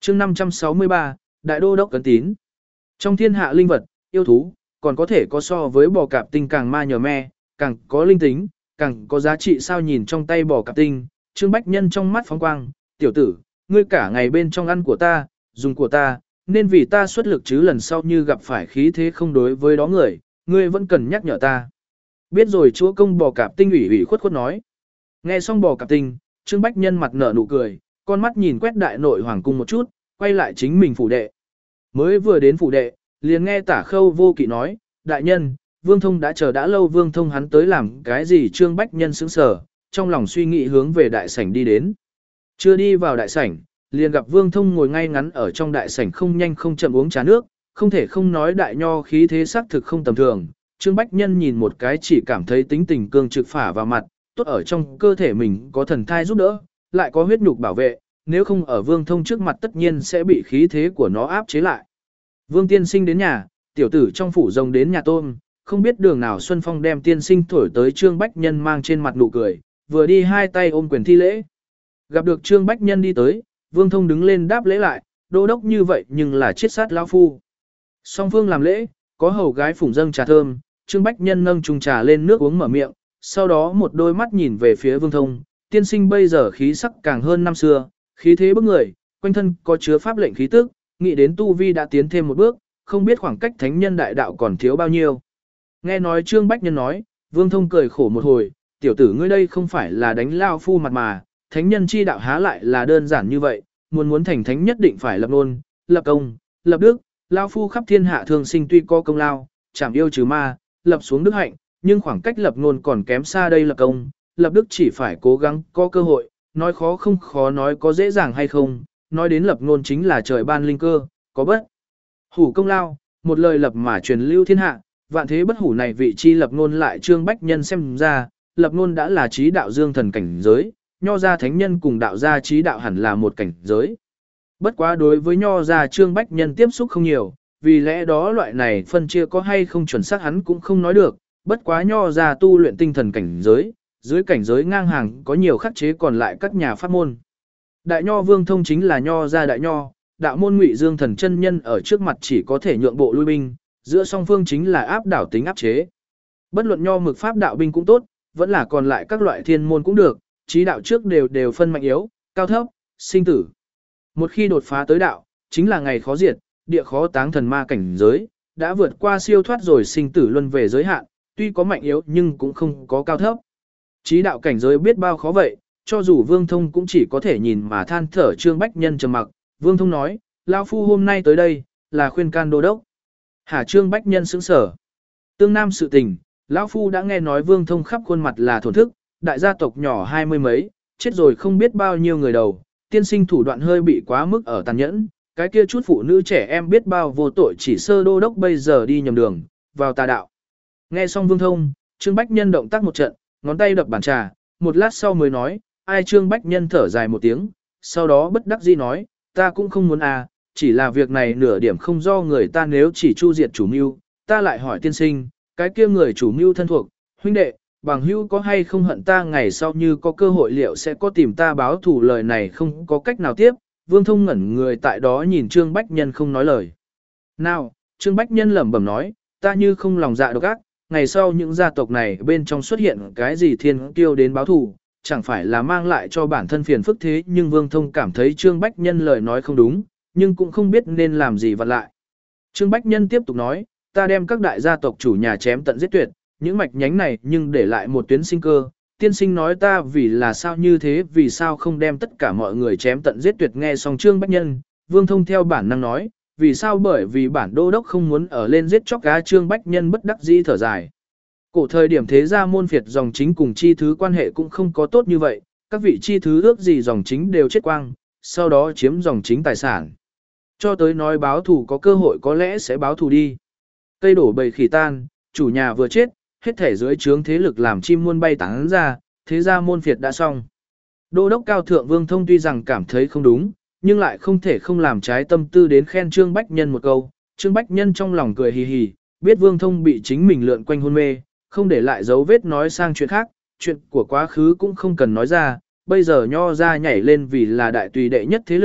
chương 563, Đại Đô Đốc Cấn Tín. Trong thiên hạ linh vật, yêu thú, còn có thể có so với bò cạp tinh càng ma nhờ me, càng có linh tính, càng có giá trị sao nhìn trong tay bò cạp tinh, Trương Bách Nhân trong mắt phóng quang, tiểu tử, ngươi cả ngày bên trong ăn của ta, dùng của ta, nên vì ta xuất lực chứ lần sau như gặp phải khí thế không đối với đó người, ngươi vẫn cần nhắc nhở ta. Biết rồi chúa công bò cạp tinh ủy khuất khuất nói. Nghe xong bò cạp tinh, Trương Bách Nhân mặt nở nụ cười, con mắt nhìn quét đại nội hoàng cung một chút, quay lại chính mình phủ đệ. Mới vừa đến phủ đệ, liền nghe Tả Khâu Vô Kỵ nói, đại nhân, Vương Thông đã chờ đã lâu, Vương Thông hắn tới làm cái gì? Trương Bách Nhân sững sờ, trong lòng suy nghĩ hướng về đại sảnh đi đến. Chưa đi vào đại sảnh, liền gặp Vương Thông ngồi ngay ngắn ở trong đại sảnh không nhanh không chậm uống trà nước, không thể không nói đại nho khí thế sắc thực không tầm thường. Trương Bách Nhân nhìn một cái chỉ cảm thấy tính tình cương trực phả vào mặt, tốt ở trong cơ thể mình có thần thai giúp đỡ, lại có huyết nhục bảo vệ, nếu không ở Vương Thông trước mặt tất nhiên sẽ bị khí thế của nó áp chế lại. Vương tiên sinh đến nhà, tiểu tử trong phủ rồng đến nhà tôm, không biết đường nào Xuân Phong đem tiên sinh thổi tới. Trương Bách Nhân mang trên mặt nụ cười, vừa đi hai tay ôm quyền thi lễ. Gặp được Trương Bách Nhân đi tới, Vương Thông đứng lên đáp lễ lại, đô đốc như vậy nhưng là chiết sát lão phu. Song phương làm lễ, có hầu gái phủng dâng trà thơm, Trương Bách Nhân nâng chung trà lên nước uống mở miệng, sau đó một đôi mắt nhìn về phía Vương Thông, tiên sinh bây giờ khí sắc càng hơn năm xưa, khí thế bức người, quanh thân có chứa pháp lệnh khí tức, nghĩ đến tu vi đã tiến thêm một bước, không biết khoảng cách thánh nhân đại đạo còn thiếu bao nhiêu. Nghe nói Trương Bách Nhân nói, Vương Thông cười khổ một hồi, tiểu tử ngươi đây không phải là đánh lao phu mặt mà, thánh nhân chi đạo há lại là đơn giản như vậy, muốn thành thánh nhất định phải lập nôn, lập công, lập đức, lao phu khắp thiên hạ thường sinh tuy có công lao, chảm yêu trừ ma, lập xuống đức hạnh, nhưng khoảng cách lập nôn còn kém xa đây lập công, lập đức chỉ phải cố gắng có cơ hội, nói khó không khó nói có dễ dàng hay không, nói đến lập nôn chính là trời ban linh cơ, có bất hủ công lao, một lời lập mà truyền lưu thiên hạ, vạn thế bất hủ này vị chi lập nôn lại. Trương Bách Nhân xem ra, lập nôn đã là trí đạo dương thần cảnh giới, nho gia thánh nhân cùng đạo gia trí đạo hẳn là một cảnh giới. Bất quá đối với nho gia Trương Bách Nhân tiếp xúc không nhiều, vì lẽ đó loại này phân chia có hay không chuẩn xác hắn cũng không nói được, bất quá nho gia tu luyện tinh thần cảnh giới, dưới cảnh giới ngang hàng có nhiều khắc chế còn lại các nhà pháp môn. Đại nho Vương Thông chính là nho gia đại nho, đạo môn Ngụy Dương Thần chân nhân ở trước mặt chỉ có thể nhượng bộ lui binh, giữa song phương chính là áp đảo tính áp chế. Bất luận nho mực pháp đạo binh cũng tốt, vẫn là còn lại các loại thiên môn cũng được, trí đạo trước đều phân mạnh yếu, cao thấp, sinh tử. Một khi đột phá tới đạo, chính là ngày khó diệt, địa khó táng thần ma cảnh giới, đã vượt qua siêu thoát rồi sinh tử luân về giới hạn, tuy có mạnh yếu nhưng cũng không có cao thấp. Trí đạo cảnh giới biết bao khó vậy, cho dù Vương Thông cũng chỉ có thể nhìn mà than thở. Trương Bách Nhân trầm mặc, Vương Thông nói, lao phu hôm nay tới đây, là khuyên can đô đốc. Hả? Trương Bách Nhân sững sở. Tương Nam sự tình, lão phu đã nghe nói Vương Thông khắp khuôn mặt là thổn thức, đại gia tộc nhỏ hai mươi mấy, chết rồi không biết bao nhiêu người đầu, tiên sinh thủ đoạn hơi bị quá mức ở tàn nhẫn, cái kia chút phụ nữ trẻ em biết bao vô tội, chỉ sơ đô đốc bây giờ đi nhầm đường, vào tà đạo. Nghe xong Vương Thông, Trương Bách Nhân động tác một trận, ngón tay đập bàn trà, một lát sau mới nói, ai? Trương Bách Nhân thở dài một tiếng, sau đó bất đắc dĩ nói, ta cũng không muốn chỉ là việc này nửa điểm không do người ta, nếu chỉ chu diệt chủ mưu, ta lại hỏi tiên sinh, cái kia người chủ mưu thân thuộc, huynh đệ, bằng hữu có hay không hận ta, ngày sau như có cơ hội liệu sẽ có tìm ta báo thù? Lời này không có cách nào tiếp. Vương Thông ngẩn người tại đó nhìn Trương Bách Nhân không nói lời nào. Trương Bách Nhân lẩm bẩm nói, ta như không lòng dạ độc ác, ngày sau những gia tộc này bên trong xuất hiện cái gì thiên kiêu đến báo thù, chẳng phải là mang lại cho bản thân phiền phức thế? Nhưng Vương Thông cảm thấy Trương Bách Nhân lời nói không đúng, nhưng cũng không biết nên làm gì vặn lại. Trương Bách Nhân tiếp tục nói, ta đem các đại gia tộc chủ nhà chém tận giết tuyệt, những mạch nhánh này nhưng để lại một tuyến sinh cơ. Tiên sinh nói ta vì là sao như thế, vì sao không đem tất cả mọi người chém tận giết tuyệt? Nghe xong Trương Bách Nhân, Vương Thông theo bản năng nói, vì sao? Bởi vì bản đô đốc không muốn ở lên giết chóc cá. Trương Bách Nhân bất đắc dĩ thở dài. Cổ thời điểm thế gia môn phiệt dòng chính cùng chi thứ quan hệ cũng không có tốt như vậy, các vị chi thứ ước gì dòng chính đều chết quang, sau đó chiếm dòng chính tài sản. Cho tới nói báo thù, có cơ hội có lẽ sẽ báo thù đi. Cây đổ bầy khỉ tan, chủ nhà vừa chết, hết thể dưới trướng thế lực làm chim muôn bay tán ra, thế gia môn phiệt đã xong. Đô đốc cao thượng Vương Thông tuy rằng cảm thấy không đúng, nhưng lại không thể không làm trái tâm tư đến khen Trương Bách Nhân một câu. Trương Bách Nhân trong lòng cười hì hì, biết Vương Thông bị chính mình lượn quanh hôn mê, không để lại dấu vết nói sang chuyện khác, chuyện của quá khứ cũng không cần nói ra, bây giờ nho ra nhảy lên vì là đại tùy đệ nhất thế lực,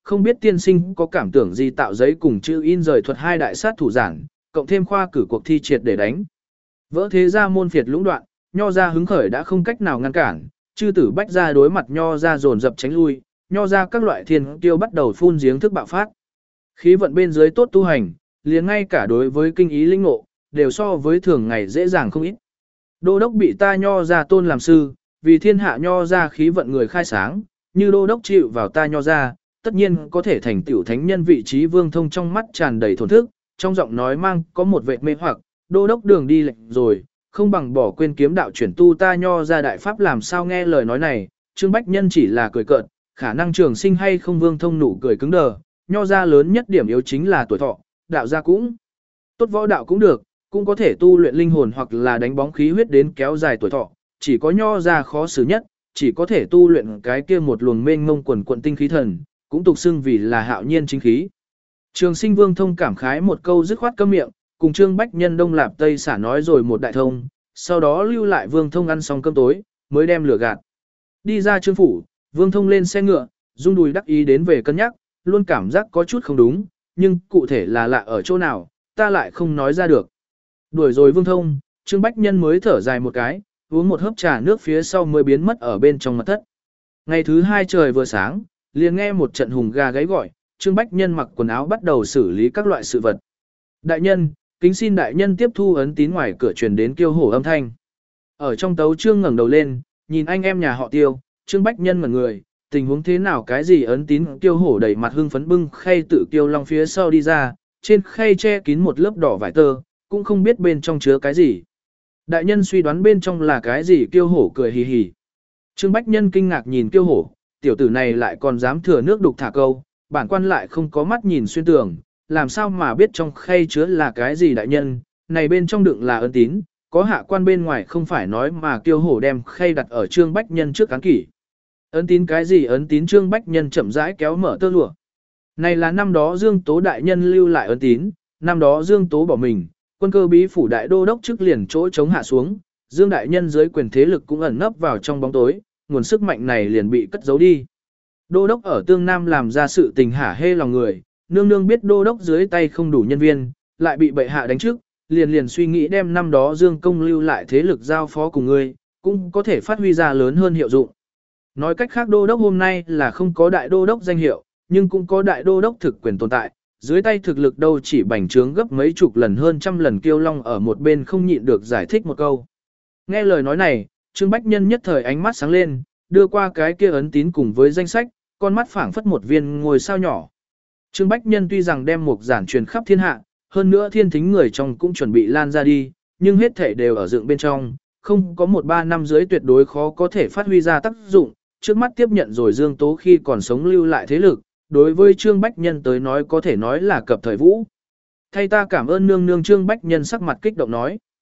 không biết tiên sinh có cảm tưởng gì tạo giấy cùng chữ in rời thuật hai đại sát thủ giản, cộng thêm khoa cử cuộc thi triệt để đánh. Vỡ thế gia môn phiệt lũng đoạn, nho ra hứng khởi đã không cách nào ngăn cản, chư tử bách ra đối mặt nho ra dồn dập tránh lui, nho ra các loại thiên tiêu bắt đầu phun giếng thức bạo phát. Khí vận bên dưới tốt tu hành, liền ngay cả đối với kinh ý linh ngộ, đều so với thường ngày dễ dàng không ít. Đô đốc bị ta nho ra tôn làm sư, vì thiên hạ nho ra khí vận người khai sáng, như đô đốc chịu vào ta nho ra, tất nhiên có thể thành tiểu thánh nhân vị trí. Vương Thông trong mắt tràn đầy thổn thức, trong giọng nói mang có một vệt mê hoặc, đô đốc đường đi lệnh rồi, không bằng bỏ quên kiếm đạo chuyển tu ta nho ra đại pháp. Làm sao nghe lời nói này, Trương Bách Nhân chỉ là cười cợt, khả năng trường sinh hay không. Vương Thông nụ cười cứng đờ, nho ra lớn nhất điểm yếu chính là tuổi thọ, đạo gia cũng tốt, võ đạo cũng được, cũng có thể tu luyện linh hồn hoặc là đánh bóng khí huyết đến kéo dài tuổi thọ, chỉ có nho ra khó xử nhất, chỉ có thể tu luyện cái kia một luồng mênh mông quần quận tinh khí thần, cũng tục xưng vì là hạo nhiên chính khí. Trường sinh Vương Thông cảm khái một câu dứt khoát câm miệng, cùng Trương Bách Nhân đông lạp tây xả nói rồi một đại thông, sau đó lưu lại Vương Thông ăn xong cơm tối, mới đem lửa gạt. Đi ra Trương phủ, Vương Thông lên xe ngựa, rung đùi đắc ý đến về cân nhắc, luôn cảm giác có chút không đúng, nhưng cụ thể là lạ ở chỗ nào, ta lại không nói ra được. Đuổi rồi Vương Thông, Trương Bách Nhân mới thở dài một cái, uống một hớp trà nước phía sau mới biến mất ở bên trong mật thất. Ngày thứ hai trời vừa sáng, liền nghe một trận hùng gà gáy gọi, Trương Bách Nhân mặc quần áo bắt đầu xử lý các loại sự vật. Đại nhân, kính xin đại nhân tiếp thu ấn tín. Ngoài cửa truyền đến Kiêu Hổ âm thanh. Ở trong tấu Trương ngẩng đầu lên, nhìn anh em nhà họ Tiêu, Trương Bách Nhân ngẩn người, tình huống thế nào, cái gì ấn tín? Kiêu Hổ đầy mặt hưng phấn bưng khay tự Kiêu Long phía sau đi ra, trên khay che kín một lớp đỏ vải tơ, cũng không biết bên trong chứa cái gì. Đại nhân suy đoán bên trong là cái gì? Kiêu Hổ cười hì hì. Trương Bách Nhân kinh ngạc nhìn Kiêu Hổ, tiểu tử này lại còn dám thừa nước đục thả câu, bản quan lại không có mắt nhìn xuyên tường, làm sao mà biết trong khay chứa là cái gì? Đại nhân, này bên trong đựng là ấn tín, có hạ quan bên ngoài không phải nói mà. Kiêu Hổ đem khay đặt ở Trương Bách Nhân trước cán kỷ. Ấn tín cái gì ấn tín? Trương Bách Nhân chậm rãi kéo mở tơ lụa. Này là năm đó Dương Tố đại nhân lưu lại ấn tín, năm đó Dương Tố bỏ mình, quân cơ bí phủ đại đô đốc chức liền chỗ chống hạ xuống, Dương đại nhân dưới quyền thế lực cũng ẩn nấp vào trong bóng tối, nguồn sức mạnh này liền bị cất giấu đi. Đô đốc ở Tương Nam làm ra sự tình hả hê lòng người, nương nương biết đô đốc dưới tay không đủ nhân viên, lại bị bệ hạ đánh trước, liền suy nghĩ đem năm đó Dương công lưu lại thế lực giao phó cùng ngươi, cũng có thể phát huy ra lớn hơn hiệu dụng. Nói cách khác, đô đốc hôm nay là không có đại đô đốc danh hiệu, nhưng cũng có đại đô đốc thực quyền tồn tại, dưới tay thực lực đâu chỉ bành trướng gấp mấy chục lần hơn trăm lần. Kiêu Long ở một bên không nhịn được giải thích một câu. Nghe lời nói này, Trương Bách Nhân nhất thời ánh mắt sáng lên, đưa qua cái kia ấn tín cùng với danh sách, con mắt phảng phất một viên ngôi sao nhỏ. Trương Bách Nhân tuy rằng đem mục giản truyền khắp thiên hạ, hơn nữa thiên thính người trong cũng chuẩn bị lan ra đi, nhưng hết thể đều ở dựng bên trong, không có 1-3 năm dưới tuyệt đối khó có thể phát huy ra tác dụng. Trước mắt tiếp nhận rồi Dương Tố khi còn sống lưu lại thế lực, đối với Trương Bách Nhân tới nói có thể nói là cập thời vũ. Thay ta cảm ơn nương nương. Trương Bách Nhân sắc mặt kích động nói.